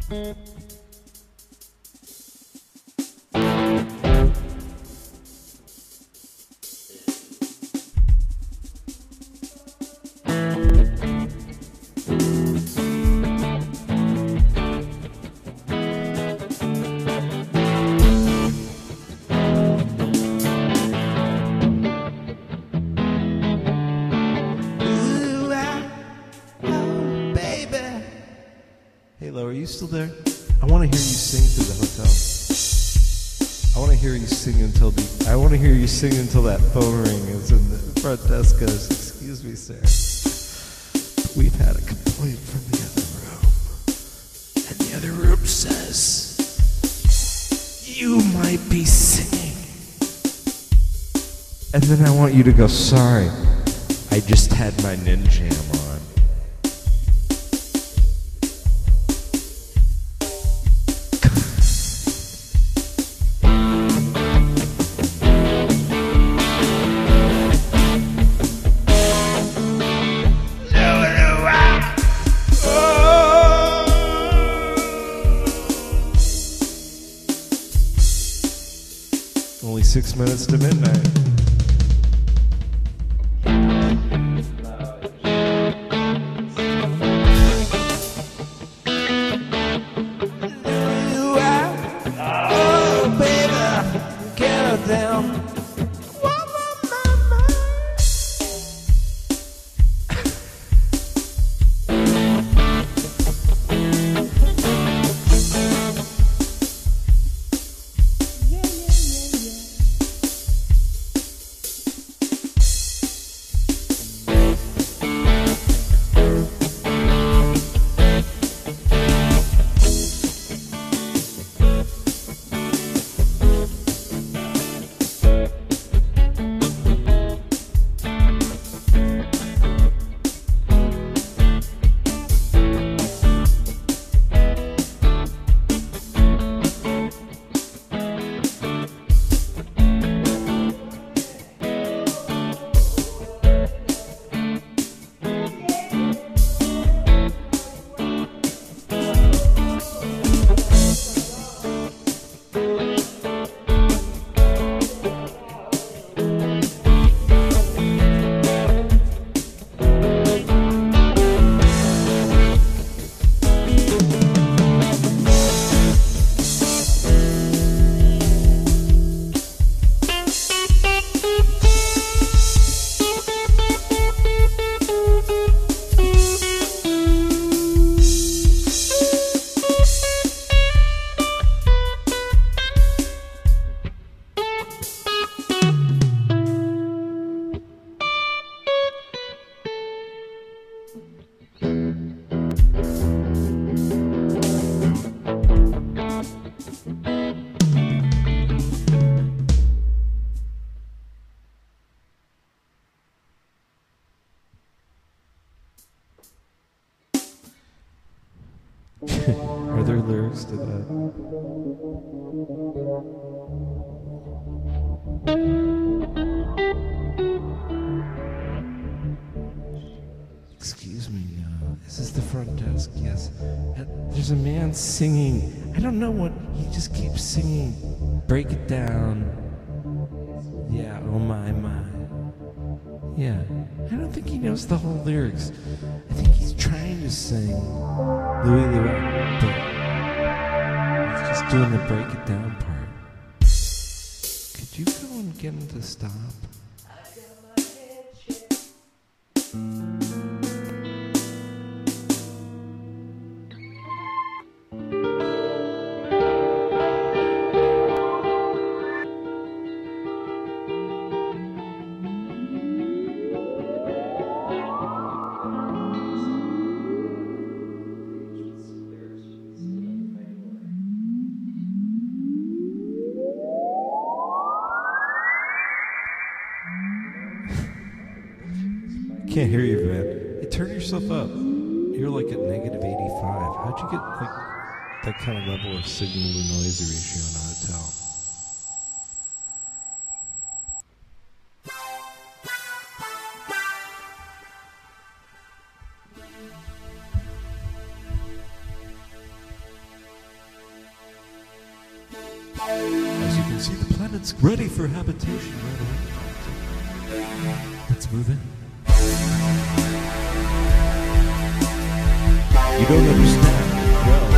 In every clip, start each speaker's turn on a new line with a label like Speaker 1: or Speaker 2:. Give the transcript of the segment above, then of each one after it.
Speaker 1: Still there? I want to hear you sing through the hotel. I want to hear you sing until that phone ring is in the front desk goes, "Excuse me, sir. We've had a complaint from the other room. And the other room says you might be singing." And then I want you to go, "Sorry, I just had my Ninjam on." Only 6 minutes to midnight. Oh, baby, get her down. Are there lyrics to that? Excuse me, is this the front desk? Yes. There's a man singing. I don't know what, he just keeps singing. Break it down. Yeah, oh my, my. Yeah, I don't think he knows the whole lyrics. I think he's trying to sing Louie Louie, but he's just doing the break it down part. Could you go and get him to stop? Can't hear you, man. Hey, turn yourself up. You're like at -85. How'd you get like that kind of level of signal to noise ratio in a hotel? As you can see, the planet's ready for habitation right away. Let's move in. You don't understand. Well,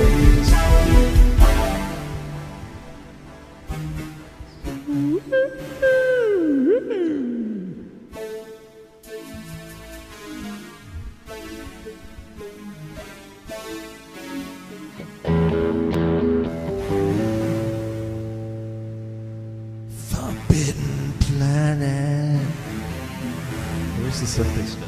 Speaker 1: Forbidden Planet. Where's the Sunday stuff?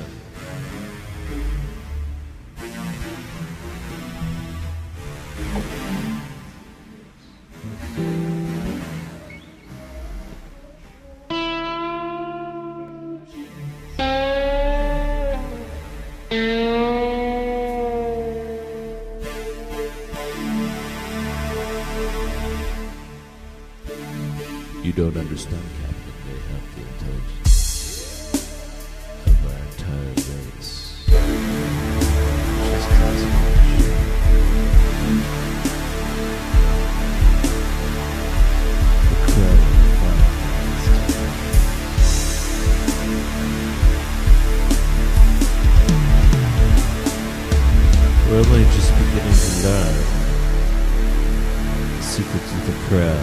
Speaker 1: You don't understand, Captain. They have the intelligence of our entire race. Just as much. The Crow Podcast. We're only just beginning to learn the secrets of the Crow.